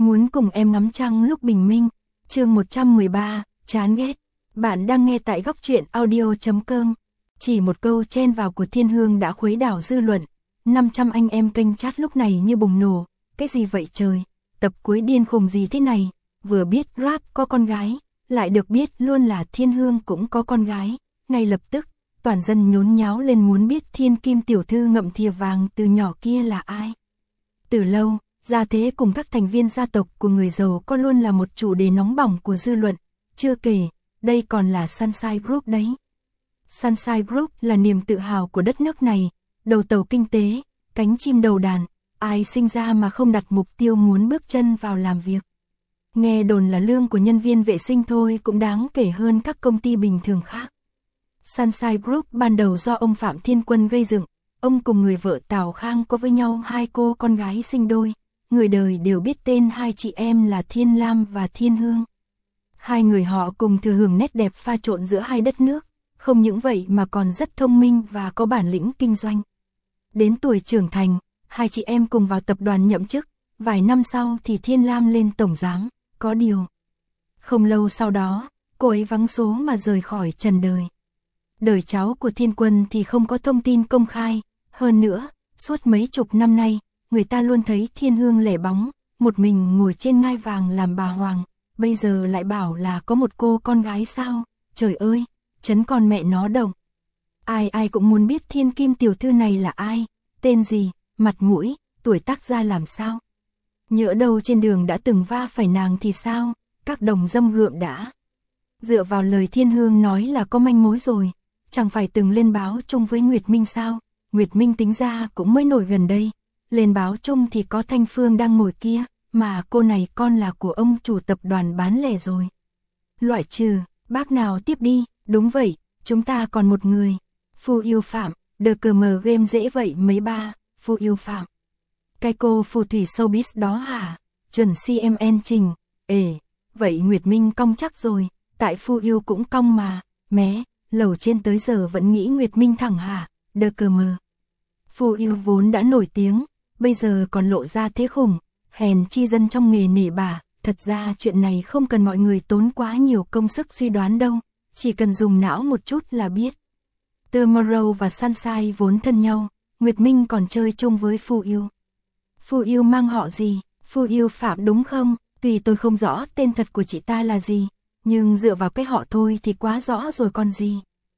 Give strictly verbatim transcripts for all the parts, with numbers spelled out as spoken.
Muốn cùng em ngắm trăng lúc bình minh. Chương một trăm mười ba, chán ghét. Bạn đang nghe tại góc truyện audio chấm com. Chỉ một câu chen vào của Thiên Hương đã khuấy đảo dư luận. năm trăm anh em kênh chat lúc này như bùng nổ. Cái gì vậy trời? Tập cuối điên khùng gì thế này? Vừa biết Rap có con gái, lại được biết luôn là Thiên Hương cũng có con gái. Ngay lập tức, toàn dân nhốn nháo lên muốn biết Thiên Kim tiểu thư ngậm thìa vàng từ nhỏ kia là ai. Từ lâu, gia thế cùng các thành viên gia tộc của người giàu có luôn là một chủ đề nóng bỏng của dư luận. Chưa kể, đây còn là Sunshine Group đấy. Sunshine Group là niềm tự hào của đất nước này, đầu tàu kinh tế, cánh chim đầu đàn, ai sinh ra mà không đặt mục tiêu muốn bước chân vào làm việc. Nghe đồn là lương của nhân viên vệ sinh thôi cũng đáng kể hơn các công ty bình thường khác. Sunshine Group ban đầu do ông Phạm Thiên Quân gây dựng, ông cùng người vợ Tào Khang có với nhau hai cô con gái sinh đôi, người đời đều biết tên hai chị em là Thiên Lam và Thiên Hương. Hai người họ cùng thừa hưởng nét đẹp pha trộn giữa hai đất nước, không những vậy mà còn rất thông minh và có bản lĩnh kinh doanh. Đến tuổi trưởng thành, hai chị em cùng vào tập đoàn nhậm chức, vài năm sau thì Thiên Lam lên tổng giám, có điều. Không lâu sau đó, cô ấy vắng số mà rời khỏi trần đời. Đời cháu của Thiên Quân thì không có thông tin công khai, hơn nữa, suốt mấy chục năm nay, người ta luôn thấy Thiên Hương lẻ bóng, một mình ngồi trên ngai vàng làm bà hoàng, bây giờ lại bảo là có một cô con gái sao, trời ơi, chấn con mẹ nó động. Ai ai cũng muốn biết Thiên Kim tiểu thư này là ai, tên gì, mặt mũi, tuổi tác ra làm sao. Nhỡ đâu trên đường đã từng va phải nàng thì sao, các đồng dâm gượm đã. Dựa vào lời Thiên Hương nói là có manh mối rồi, chẳng phải từng lên báo chung với Nguyệt Minh sao, Nguyệt Minh tính ra cũng mới nổi gần đây, lên báo chung thì có Thanh Phương đang ngồi kia, mà cô này con là của ông chủ tập đoàn bán lẻ rồi. Loại trừ, bác nào tiếp đi, đúng vậy, chúng ta còn một người, Phu Yêu Phạm, đờ cờ mờ game dễ vậy mấy ba, Phu Yêu Phạm. Cái cô phù thủy showbiz đó hả, chuẩn xê em en trình, ề, vậy Nguyệt Minh cong chắc rồi, tại Phu Yêu cũng cong mà, mé, lầu trên tới giờ vẫn nghĩ Nguyệt Minh thẳng hả, đờ cờ mờ. Phu Yêu vốn đã nổi tiếng, bây giờ còn lộ ra thế khủng, hèn chi dân trong nghề nể bà, thật ra chuyện này không cần mọi người tốn quá nhiều công sức suy đoán đâu, chỉ cần dùng não một chút là biết. Tomorrow và Sunshine vốn thân nhau, Nguyệt Minh còn chơi chung với Phu Yêu. Phu Yêu mang họ gì, Phu Yêu Phạm đúng không, tuy tôi không rõ tên thật của chị ta là gì, nhưng dựa vào cái họ thôi thì quá rõ rồi còn gì.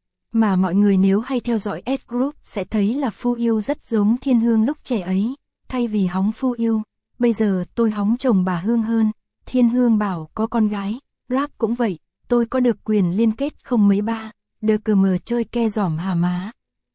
Mà mọi người nếu hay theo dõi S-Group sẽ thấy là Phu Yêu rất giống Thiên Hương lúc trẻ ấy, thay vì hóng Phu Yêu, bây giờ tôi hóng chồng bà Hương hơn, Thiên Hương bảo có con gái, Rap cũng vậy, tôi có được quyền liên kết không mấy ba, đờ cờ mờ chơi ke giỏm hả má.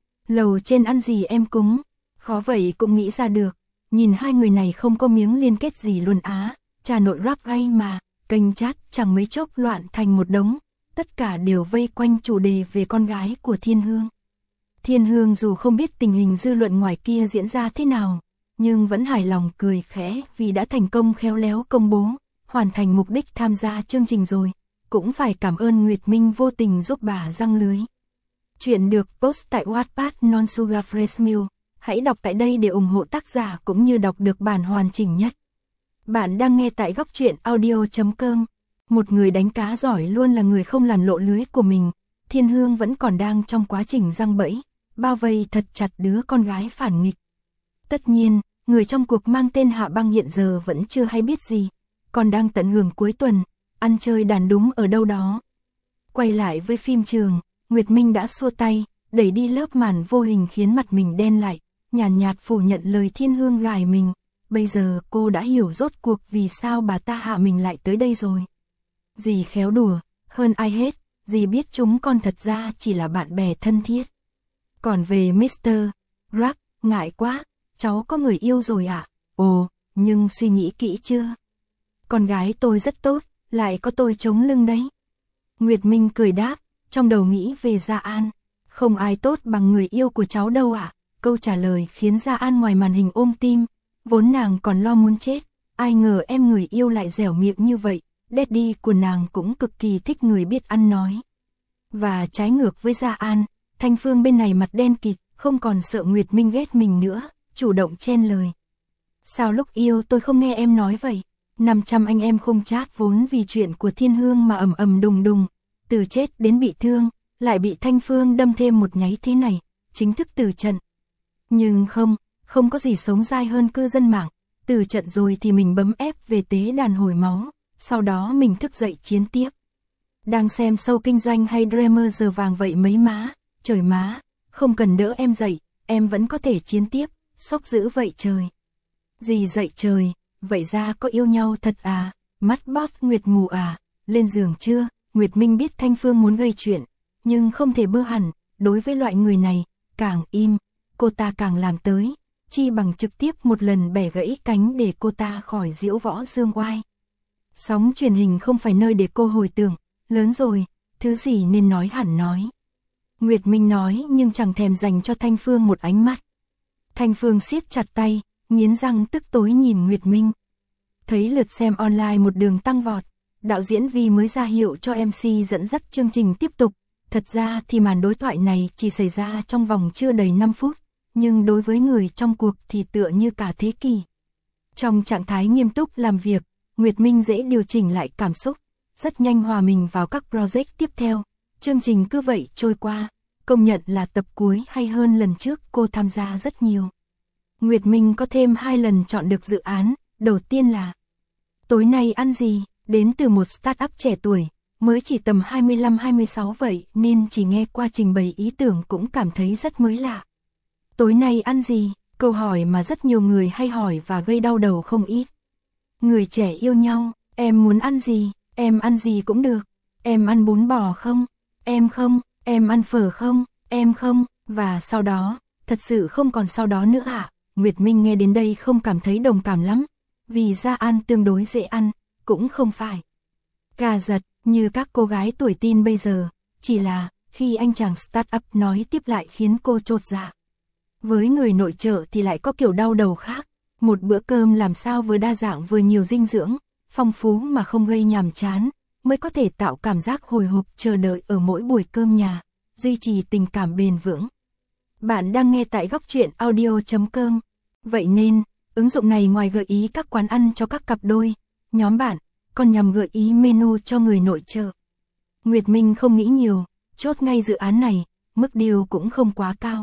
Lầu trên ăn gì em cúng, khó vậy cũng nghĩ ra được, nhìn hai người này không có miếng liên kết gì luôn á, trà nội Rap gay mà, kênh chat chẳng mấy chốc loạn thành một đống, tất cả đều vây quanh chủ đề về con gái của Thiên Hương. Thiên Hương dù không biết tình hình dư luận ngoài kia diễn ra thế nào, nhưng vẫn hài lòng cười khẽ vì đã thành công khéo léo công bố, hoàn thành mục đích tham gia chương trình rồi, cũng phải cảm ơn Nguyệt Minh vô tình giúp bà răng lưới. Chuyện được post tại Wattpad Non Sugar Fresh Milk, hãy đọc tại đây để ủng hộ tác giả cũng như đọc được bản hoàn chỉnh nhất. Bạn đang nghe tại góc truyện audio chấm com. Một người đánh cá giỏi luôn là người không làm lộ lưới của mình. Thiên Hương vẫn còn đang trong quá trình giăng bẫy, bao vây thật chặt đứa con gái phản nghịch. Tất nhiên, người trong cuộc mang tên Hạ Băng hiện giờ vẫn chưa hay biết gì, còn đang tận hưởng cuối tuần, ăn chơi đàn đúng ở đâu đó. Quay lại với phim trường, Nguyệt Minh đã xua tay, đẩy đi lớp màn vô hình khiến mặt mình đen lại, nhàn nhạt phủ nhận lời Thiên Hương gài mình. Bây giờ cô đã hiểu rốt cuộc vì sao bà ta hạ mình lại tới đây rồi. Dì khéo đùa, hơn ai hết, dì biết chúng con thật ra chỉ là bạn bè thân thiết. Còn về mít tơ Rack, ngại quá, cháu có người yêu rồi ạ? À? Ồ, nhưng suy nghĩ kỹ chưa? Con gái tôi rất tốt, lại có tôi chống lưng đấy. Nguyệt Minh cười đáp, trong đầu nghĩ về Gia An. Không ai tốt bằng người yêu của cháu đâu ạ. À? Câu trả lời khiến Gia An ngoài màn hình ôm tim, vốn nàng còn lo muốn chết, ai ngờ em người yêu lại dẻo miệng như vậy. Daddy của nàng cũng cực kỳ thích người biết ăn nói. Và trái ngược với Gia An, Thanh Phương bên này mặt đen kịt, không còn sợ Nguyệt Minh ghét mình nữa, chủ động chen lời. Sao lúc yêu tôi không nghe em nói vậy? năm trăm anh em khung chat vốn vì chuyện của Thiên Hương mà ầm ầm đùng đùng, từ chết đến bị thương, lại bị Thanh Phương đâm thêm một nháy thế này, chính thức từ trận. Nhưng không, không có gì sống dai hơn cư dân mạng, từ trận rồi thì mình bấm ép về tế đàn hồi máu, sau đó mình thức dậy chiến tiếp. Đang xem show kinh doanh hay drama giờ vàng vậy mấy má, trời má, không cần đỡ em dậy, em vẫn có thể chiến tiếp, sốc dữ vậy trời. Gì dậy trời, vậy ra có yêu nhau thật à, mắt boss Nguyệt mù à, lên giường chưa? Nguyệt Minh biết Thanh Phương muốn gây chuyện, nhưng không thể bơ hẳn, đối với loại người này, càng im, cô ta càng làm tới, chi bằng trực tiếp một lần bẻ gãy cánh để cô ta khỏi diễu võ dương oai. Sóng truyền hình không phải nơi để cô hồi tưởng, lớn rồi, thứ gì nên nói hẳn nói. Nguyệt Minh nói nhưng chẳng thèm dành cho Thanh Phương một ánh mắt. Thanh Phương siết chặt tay, nghiến răng tức tối nhìn Nguyệt Minh. Thấy lượt xem online một đường tăng vọt, đạo diễn Vi mới ra hiệu cho em xê dẫn dắt chương trình tiếp tục. Thật ra thì màn đối thoại này chỉ xảy ra trong vòng chưa đầy năm phút, nhưng đối với người trong cuộc thì tựa như cả thế kỷ. Trong trạng thái nghiêm túc làm việc, Nguyệt Minh dễ điều chỉnh lại cảm xúc, rất nhanh hòa mình vào các project tiếp theo. Chương trình cứ vậy trôi qua, công nhận là tập cuối hay hơn lần trước cô tham gia rất nhiều. Nguyệt Minh có thêm hai lần chọn được dự án, đầu tiên là Tối nay ăn gì, đến từ một startup trẻ tuổi, mới chỉ tầm hai mươi lăm hai mươi sáu vậy nên chỉ nghe qua trình bày ý tưởng cũng cảm thấy rất mới lạ. Tối nay ăn gì, câu hỏi mà rất nhiều người hay hỏi và gây đau đầu không ít. Người trẻ yêu nhau, em muốn ăn gì, em ăn gì cũng được, em ăn bún bò không, em không, em ăn phở không, em không, và sau đó, thật sự không còn sau đó nữa ạ. À? Nguyệt Minh nghe đến đây không cảm thấy đồng cảm lắm, vì ra ăn tương đối dễ ăn, cũng không phải gà giật như các cô gái tuổi teen bây giờ, chỉ là khi anh chàng startup nói tiếp lại khiến cô chột dạ. Với người nội trợ thì lại có kiểu đau đầu khác, một bữa cơm làm sao vừa đa dạng vừa nhiều dinh dưỡng, phong phú mà không gây nhàm chán, mới có thể tạo cảm giác hồi hộp chờ đợi ở mỗi buổi cơm nhà, duy trì tình cảm bền vững. Bạn đang nghe tại góc truyện audio chấm com. Vậy nên, ứng dụng này ngoài gợi ý các quán ăn cho các cặp đôi, nhóm bạn, còn nhằm gợi ý menu cho người nội trợ. Nguyệt Minh không nghĩ nhiều, chốt ngay dự án này, mức deal cũng không quá cao.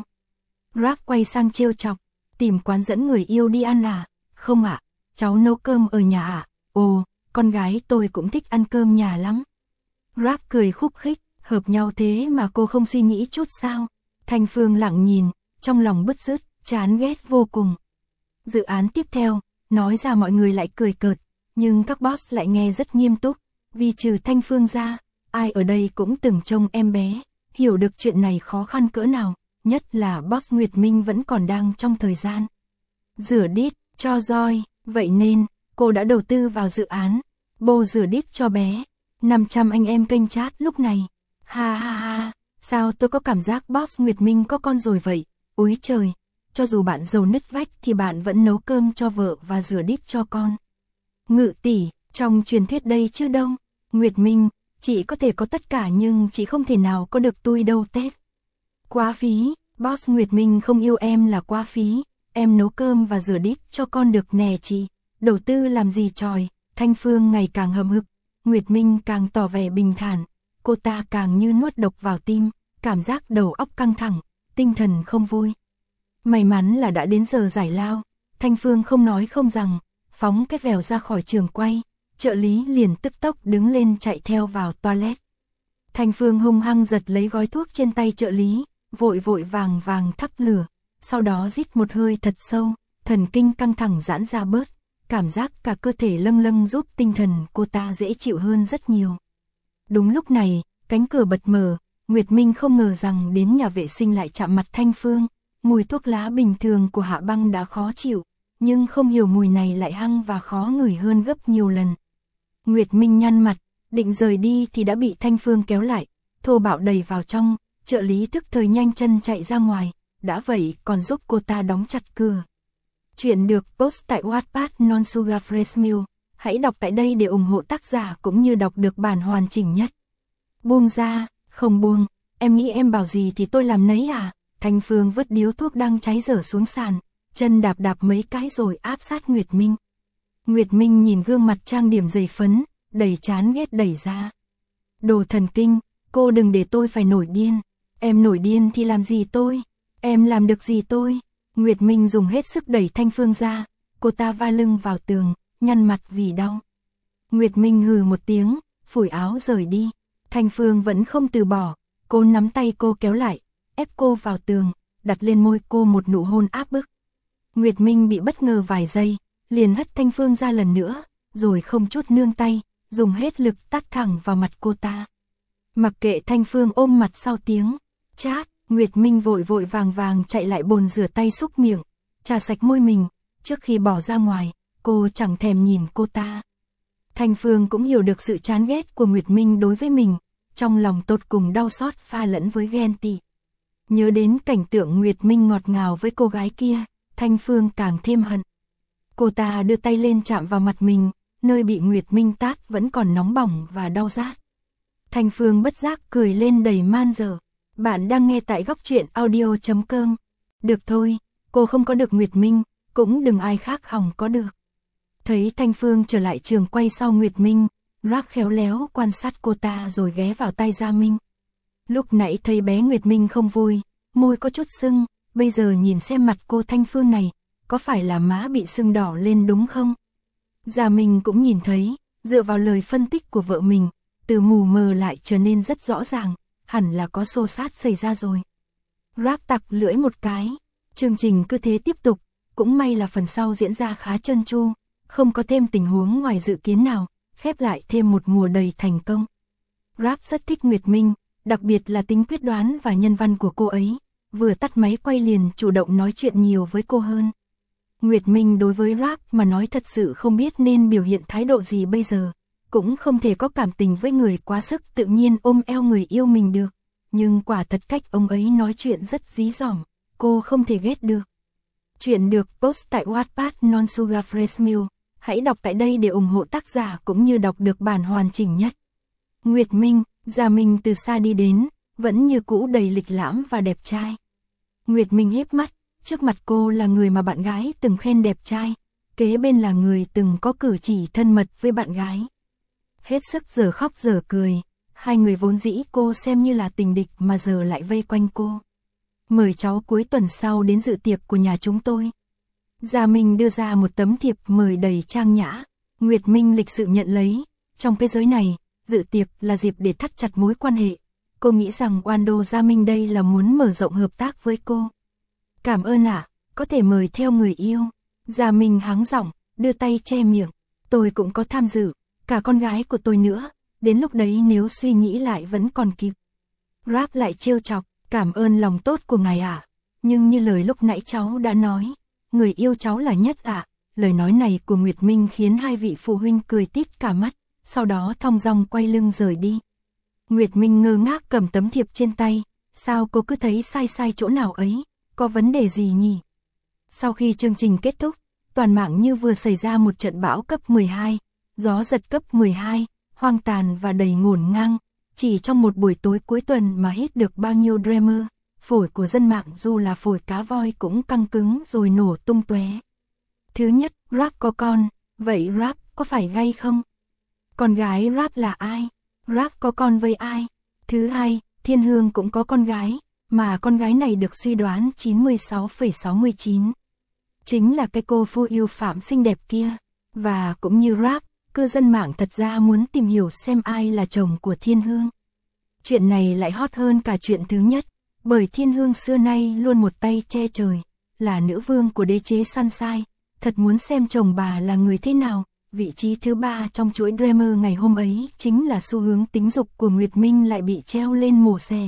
Rap quay sang trêu chọc, tìm quán dẫn người yêu đi ăn à? Không ạ, à, cháu nấu cơm ở nhà ạ. À? Ồ, con gái tôi cũng thích ăn cơm nhà lắm. Rap cười khúc khích, hợp nhau thế mà cô không suy nghĩ chút sao? Thanh Phương lặng nhìn, trong lòng bứt rứt, chán ghét vô cùng. Dự án tiếp theo, nói ra mọi người lại cười cợt, nhưng các boss lại nghe rất nghiêm túc, vì trừ Thanh Phương ra, ai ở đây cũng từng trông em bé, hiểu được chuyện này khó khăn cỡ nào, nhất là boss Nguyệt Minh vẫn còn đang trong thời gian rửa đít cho roi, vậy nên cô đã đầu tư vào dự án bô rửa đít cho bé. Năm trăm anh em kênh chat lúc này, ha ha ha, sao tôi có cảm giác boss Nguyệt Minh có con rồi vậy, úi trời, cho dù bạn giàu nứt vách thì bạn vẫn nấu cơm cho vợ và rửa đít cho con. Ngự tỷ, trong truyền thuyết đây chứ đâu. Nguyệt Minh, chị có thể có tất cả nhưng chị không thể nào có được tôi đâu Tết. Quá phí, boss Nguyệt Minh không yêu em là quá phí, em nấu cơm và rửa đít cho con được nè chị, đầu tư làm gì tròi. Thanh Phương ngày càng hậm hực, Nguyệt Minh càng tỏ vẻ bình thản, cô ta càng như nuốt độc vào tim, cảm giác đầu óc căng thẳng, tinh thần không vui. May mắn là đã đến giờ giải lao, Thanh Phương không nói không rằng, phóng cái vèo ra khỏi trường quay, trợ lý liền tức tốc đứng lên chạy theo vào toilet. Thanh Phương hung hăng giật lấy gói thuốc trên tay trợ lý, vội vội vàng vàng thắp lửa, sau đó rít một hơi thật sâu, thần kinh căng thẳng giãn ra bớt, cảm giác cả cơ thể lâng lâng giúp tinh thần cô ta dễ chịu hơn rất nhiều. Đúng lúc này, cánh cửa bật mở, Nguyệt Minh không ngờ rằng đến nhà vệ sinh lại chạm mặt Thanh Phương, mùi thuốc lá bình thường của Hạ Băng đã khó chịu, nhưng không hiểu mùi này lại hăng và khó ngửi hơn gấp nhiều lần. Nguyệt Minh nhăn mặt, định rời đi thì đã bị Thanh Phương kéo lại, thô bạo đẩy vào trong, trợ lý tức thời nhanh chân chạy ra ngoài, đã vậy còn giúp cô ta đóng chặt cửa. Chuyện được post tại Wattpad Non Sugar Fresh Milk, hãy đọc tại đây để ủng hộ tác giả cũng như đọc được bản hoàn chỉnh nhất. Buông ra, không buông, em nghĩ em bảo gì thì tôi làm nấy à? Thanh Phương vứt điếu thuốc đang cháy dở xuống sàn, chân đạp đạp mấy cái rồi áp sát Nguyệt Minh. Nguyệt Minh nhìn gương mặt trang điểm dày phấn, đầy chán ghét đẩy ra. Đồ thần kinh, cô đừng để tôi phải nổi điên. Em nổi điên thì làm gì tôi? Em làm được gì tôi? Nguyệt Minh dùng hết sức đẩy Thanh Phương ra, cô ta va lưng vào tường, nhăn mặt vì đau. Nguyệt Minh hừ một tiếng, phủi áo rời đi. Thanh Phương vẫn không từ bỏ, cô nắm tay cô kéo lại, ép cô vào tường, đặt lên môi cô một nụ hôn áp bức. Nguyệt Minh bị bất ngờ vài giây, liền hất Thanh Phương ra lần nữa, rồi không chút nương tay, dùng hết lực tát thẳng vào mặt cô ta. Mặc kệ Thanh Phương ôm mặt sau tiếng chát, Nguyệt Minh vội vội vàng vàng chạy lại bồn rửa tay xúc miệng, chà sạch môi mình, trước khi bỏ ra ngoài, cô chẳng thèm nhìn cô ta. Thanh Phương cũng hiểu được sự chán ghét của Nguyệt Minh đối với mình, trong lòng tột cùng đau xót pha lẫn với ghen tị. Nhớ đến cảnh tượng Nguyệt Minh ngọt ngào với cô gái kia, Thanh Phương càng thêm hận. Cô ta đưa tay lên chạm vào mặt mình, nơi bị Nguyệt Minh tát vẫn còn nóng bỏng và đau rát. Thanh Phương bất giác cười lên đầy man dợ. Bạn đang nghe tại góc truyện audio chấm com. Được thôi, cô không có được Nguyệt Minh, cũng đừng ai khác hòng có được. Thấy Thanh Phương trở lại trường quay sau Nguyệt Minh, Rap khéo léo quan sát cô ta rồi ghé vào tai Gia Minh. Lúc nãy thấy bé Nguyệt Minh không vui, môi có chút sưng, bây giờ nhìn xem mặt cô Thanh Phương này, có phải là má bị sưng đỏ lên đúng không? Gia Minh cũng nhìn thấy, dựa vào lời phân tích của vợ mình, từ mù mờ lại trở nên rất rõ ràng, hẳn là có xô xát xảy ra rồi. Rap tặc lưỡi một cái, chương trình cứ thế tiếp tục, cũng may là phần sau diễn ra khá trơn tru, không có thêm tình huống ngoài dự kiến nào, khép lại thêm một mùa đầy thành công. Rap rất thích Nguyệt Minh, đặc biệt là tính quyết đoán và nhân văn của cô ấy, vừa tắt máy quay liền chủ động nói chuyện nhiều với cô hơn. Nguyệt Minh đối với Rap mà nói thật sự không biết nên biểu hiện thái độ gì bây giờ, cũng không thể có cảm tình với người quá sức tự nhiên ôm eo người yêu mình được, nhưng quả thật cách ông ấy nói chuyện rất dí dỏm, cô không thể ghét được. Chuyện được post tại Wattpad Non Sugar Fresh Milk, hãy đọc tại đây để ủng hộ tác giả cũng như đọc được bản hoàn chỉnh nhất. Nguyệt Minh, Gia Minh từ xa đi đến, vẫn như cũ đầy lịch lãm và đẹp trai. Nguyệt Minh híp mắt, trước mặt cô là người mà bạn gái từng khen đẹp trai, kế bên là người từng có cử chỉ thân mật với bạn gái. Hết sức giờ khóc giờ cười, hai người vốn dĩ cô xem như là tình địch mà giờ lại vây quanh cô. Mời cháu cuối tuần sau đến dự tiệc của nhà chúng tôi. Gia Minh đưa ra một tấm thiệp mời đầy trang nhã, Nguyệt Minh lịch sự nhận lấy, trong cái giới này, dự tiệc là dịp để thắt chặt mối quan hệ. Cô nghĩ rằng Wando Gia Minh đây là muốn mở rộng hợp tác với cô. Cảm ơn ạ, à, có thể mời theo người yêu. Gia Minh hắng giọng, đưa tay che miệng, tôi cũng có tham dự, cả con gái của tôi nữa, đến lúc đấy nếu suy nghĩ lại vẫn còn kịp. Rap lại trêu chọc, cảm ơn lòng tốt của ngài ạ, à. Nhưng như lời lúc nãy cháu đã nói, người yêu cháu là nhất ạ. À. Lời nói này của Nguyệt Minh khiến hai vị phụ huynh cười tít cả mắt, sau đó thong dong quay lưng rời đi. Nguyệt Minh ngơ ngác cầm tấm thiệp trên tay, sao cô cứ thấy sai sai chỗ nào ấy, có vấn đề gì nhỉ? Sau khi chương trình kết thúc, toàn mạng như vừa xảy ra một trận bão cấp mười hai, gió giật cấp mười hai, hoang tàn và đầy ngổn ngang, chỉ trong một buổi tối cuối tuần mà hít được bao nhiêu drama, phổi của dân mạng dù là phổi cá voi cũng căng cứng rồi nổ tung tóe. Thứ nhất, Rap có con, vậy Rap có phải gay không? Con gái Rap là ai? Rap có con với ai? Thứ hai, Thiên Hương cũng có con gái, mà con gái này được suy đoán chín mươi sáu phẩy sáu mươi chín. Chính là cái cô Phu Yêu Phạm xinh đẹp kia. Và cũng như Rap, cư dân mạng thật ra muốn tìm hiểu xem ai là chồng của Thiên Hương. Chuyện này lại hot hơn cả chuyện thứ nhất, bởi Thiên Hương xưa nay luôn một tay che trời, là nữ vương của đế chế Sunshine, thật muốn xem chồng bà là người thế nào. Vị trí thứ ba trong chuỗi drama ngày hôm ấy chính là xu hướng tính dục của Nguyệt Minh lại bị treo lên mổ xẻ.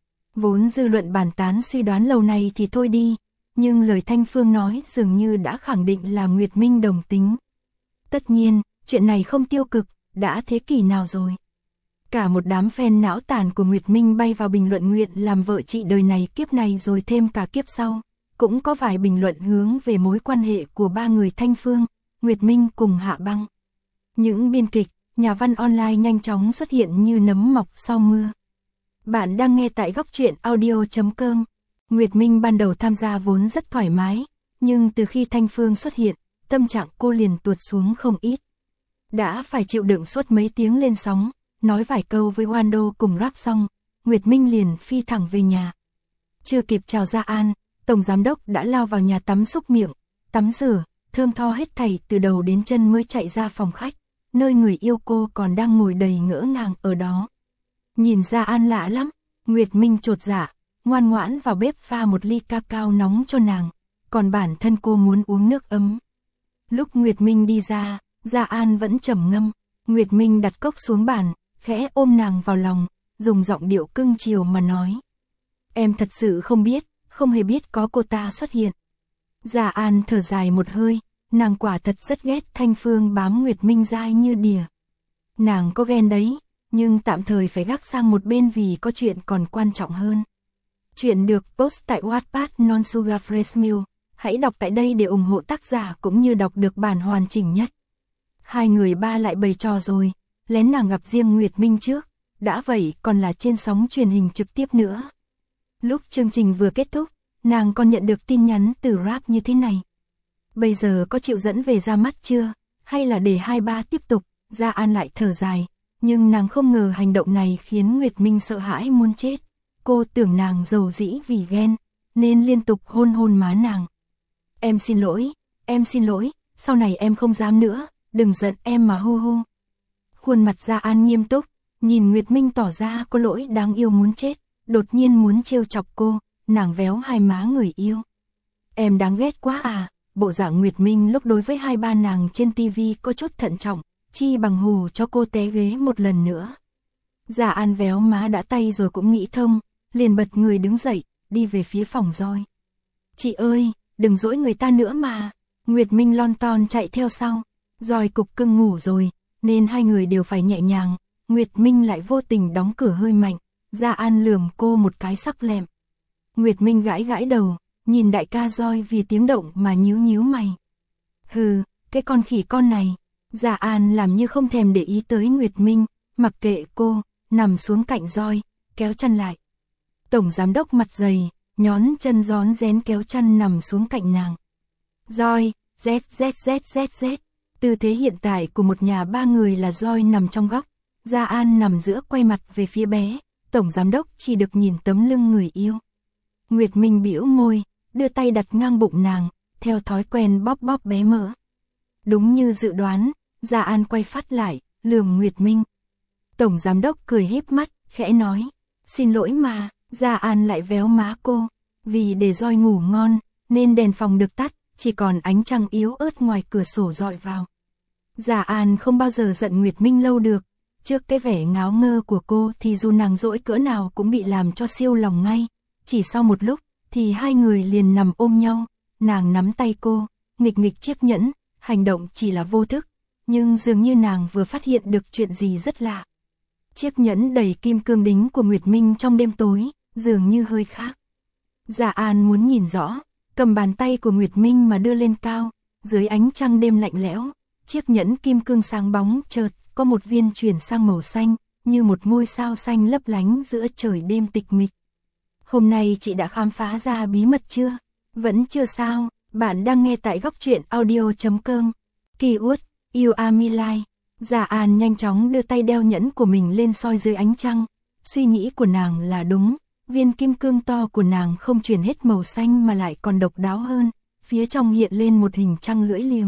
Vốn dư luận bàn tán suy đoán lâu nay thì thôi đi, nhưng lời Thanh Phương nói dường như đã khẳng định là Nguyệt Minh đồng tính. Tất nhiên, chuyện này không tiêu cực, đã thế kỷ nào rồi. Cả một đám fan não tàn của Nguyệt Minh bay vào bình luận nguyện làm vợ chị đời này kiếp này rồi thêm cả kiếp sau. Cũng có vài bình luận hướng về mối quan hệ của ba người Thanh Phương, Nguyệt Minh cùng Hạ Băng. Những biên kịch, nhà văn online nhanh chóng xuất hiện như nấm mọc sau mưa. Bạn đang nghe tại góc truyện audio chấm com. Nguyệt Minh ban đầu tham gia vốn rất thoải mái, nhưng từ khi Thanh Phương xuất hiện, tâm trạng cô liền tuột xuống không ít. Đã phải chịu đựng suốt mấy tiếng lên sóng, nói vài câu với Wando cùng rap xong, Nguyệt Minh liền phi thẳng về nhà. Chưa kịp chào Gia An, Tổng Giám Đốc đã lao vào nhà tắm xúc miệng, tắm rửa, thơm tho hết thảy từ đầu đến chân mới chạy ra phòng khách, nơi người yêu cô còn đang ngồi đầy ngỡ ngàng ở đó. Nhìn Gia An lạ lắm, Nguyệt Minh chột dạ, ngoan ngoãn vào bếp pha một ly cacao nóng cho nàng, còn bản thân cô muốn uống nước ấm. Lúc Nguyệt Minh đi ra, Gia An vẫn trầm ngâm, Nguyệt Minh đặt cốc xuống bàn, khẽ ôm nàng vào lòng, dùng giọng điệu cưng chiều mà nói. Em thật sự không biết, không hề biết có cô ta xuất hiện. Gia An thở dài một hơi, nàng quả thật rất ghét Thanh Phương bám Nguyệt Minh dai như đỉa. Nàng có ghen đấy, nhưng tạm thời phải gác sang một bên vì có chuyện còn quan trọng hơn. Chuyện được post tại Wattpad Non Sugar Fresh Milk. Hãy đọc tại đây để ủng hộ tác giả cũng như đọc được bản hoàn chỉnh nhất. Hai người ba lại bày trò rồi, lén nàng gặp riêng Nguyệt Minh trước, đã vậy còn là trên sóng truyền hình trực tiếp nữa. Lúc chương trình vừa kết thúc, nàng còn nhận được tin nhắn từ rap như thế này. Bây giờ có chịu dẫn về ra mắt chưa, hay là để hai ba tiếp tục? Gia An lại thở dài, nhưng nàng không ngờ hành động này khiến Nguyệt Minh sợ hãi muốn chết. Cô tưởng nàng giàu dĩ vì ghen, nên liên tục hôn hôn má nàng. Em xin lỗi, em xin lỗi, sau này em không dám nữa, đừng giận em mà hu hu. Khuôn mặt Gia An nghiêm túc, nhìn Nguyệt Minh tỏ ra có lỗi đáng yêu muốn chết, đột nhiên muốn trêu chọc cô, nàng véo hai má người yêu. Em đáng ghét quá à, bộ dạng Nguyệt Minh lúc đối với hai ba nàng trên tivi có chút thận trọng, chi bằng hù cho cô té ghế một lần nữa. Gia An véo má đã tay rồi cũng nghĩ thông, liền bật người đứng dậy, đi về phía phòng roi. Chị ơi, đừng dỗi người ta nữa mà. Nguyệt Minh lon ton chạy theo sau. Roi cục cưng ngủ rồi, nên hai người đều phải nhẹ nhàng. Nguyệt Minh lại vô tình đóng cửa hơi mạnh. Gia An lườm cô một cái sắc lẹm. Nguyệt Minh gãi gãi đầu, nhìn đại ca Roi vì tiếng động mà nhíu nhíu mày. Hừ, cái con khỉ con này. Gia An làm như không thèm để ý tới Nguyệt Minh, mặc kệ cô, nằm xuống cạnh Roi, kéo chăn lại. Tổng Giám Đốc mặt dày, nhón chân rón rén kéo chăn nằm xuống cạnh nàng. Roi, z z z z z. Tư thế hiện tại của một nhà ba người là Roi nằm trong góc, Gia An nằm giữa quay mặt về phía bé, Tổng Giám Đốc chỉ được nhìn tấm lưng người yêu. Nguyệt Minh bĩu môi, đưa tay đặt ngang bụng nàng, theo thói quen bóp bóp bé mỡ. Đúng như dự đoán, Gia An quay phát lại, lườm Nguyệt Minh. Tổng Giám Đốc cười híp mắt, khẽ nói, xin lỗi mà. Gia An lại véo má cô, vì để Roi ngủ ngon, nên đèn phòng được tắt, chỉ còn ánh trăng yếu ớt ngoài cửa sổ dọi vào. Gia An không bao giờ giận Nguyệt Minh lâu được, trước cái vẻ ngáo ngơ của cô thì dù nàng dỗi cỡ nào cũng bị làm cho siêu lòng ngay. Chỉ sau một lúc, thì hai người liền nằm ôm nhau, nàng nắm tay cô, nghịch nghịch chiếc nhẫn, hành động chỉ là vô thức, nhưng dường như nàng vừa phát hiện được chuyện gì rất lạ. Chiếc nhẫn đầy kim cương đính của Nguyệt Minh trong đêm tối, dường như hơi khác. Gia An muốn nhìn rõ, cầm bàn tay của Nguyệt Minh mà đưa lên cao, dưới ánh trăng đêm lạnh lẽo, chiếc nhẫn kim cương sáng bóng chợt có một viên chuyển sang màu xanh, như một ngôi sao xanh lấp lánh giữa trời đêm tịch mịch. Hôm nay chị đã khám phá ra bí mật chưa? Vẫn chưa sao, bạn đang nghe tại góc truyện audio chấm com. Keyword, you are my life. Gia An nhanh chóng đưa tay đeo nhẫn của mình lên soi dưới ánh trăng. Suy nghĩ của nàng là đúng, viên kim cương to của nàng không chuyển hết màu xanh mà lại còn độc đáo hơn, phía trong hiện lên một hình trăng lưỡi liềm.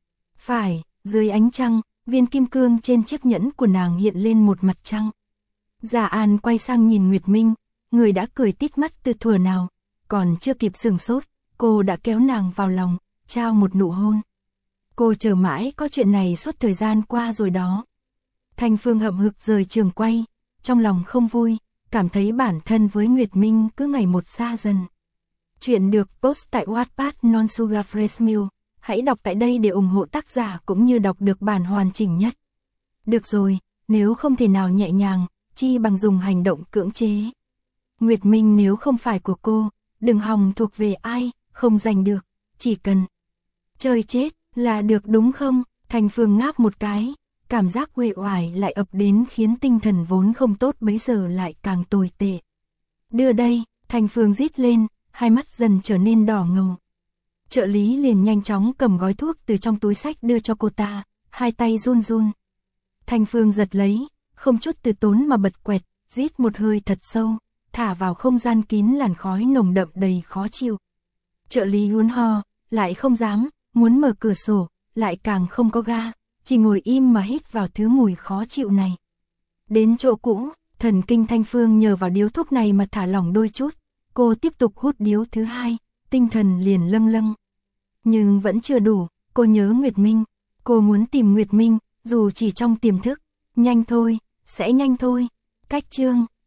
Phải, dưới ánh trăng, viên kim cương trên chiếc nhẫn của nàng hiện lên một mặt trăng. Gia An quay sang nhìn Nguyệt Minh, người đã cười tít mắt từ thuở nào, còn chưa kịp sửng sốt, cô đã kéo nàng vào lòng, trao một nụ hôn. Cô chờ mãi có chuyện này suốt thời gian qua rồi đó. Thanh Phương hậm hực rời trường quay, trong lòng không vui, cảm thấy bản thân với Nguyệt Minh cứ ngày một xa dần. Chuyện được post tại Wattpad Non Sugar Fresh Milk. Hãy đọc tại đây để ủng hộ tác giả cũng như đọc được bản hoàn chỉnh nhất. Được rồi, nếu không thể nào nhẹ nhàng, chi bằng dùng hành động cưỡng chế. Nguyệt Minh nếu không phải của cô, đừng hòng thuộc về ai, không giành được, chỉ cần chơi chết là được đúng không? Thanh Phương ngáp một cái, cảm giác uể oải lại ập đến khiến tinh thần vốn không tốt bấy giờ lại càng tồi tệ. Đưa đây, Thanh Phương rít lên, hai mắt dần trở nên đỏ ngầu. Trợ lý liền nhanh chóng cầm gói thuốc từ trong túi xách đưa cho cô ta, hai tay run run. Thanh Phương giật lấy, không chút từ tốn mà bật quẹt, rít một hơi thật sâu, thả vào không gian kín làn khói nồng đậm đầy khó chịu. Trợ lý hun ho, lại không dám, muốn mở cửa sổ, lại càng không có ga, chỉ ngồi im mà hít vào thứ mùi khó chịu này. Đến chỗ cũ, thần kinh Thanh Phương nhờ vào điếu thuốc này mà thả lỏng đôi chút, cô tiếp tục hút điếu thứ hai, tinh thần liền lâng lâng. Nhưng vẫn chưa đủ, cô nhớ Nguyệt Minh, cô muốn tìm Nguyệt Minh, dù chỉ trong tiềm thức, nhanh thôi, sẽ nhanh thôi, cách chương.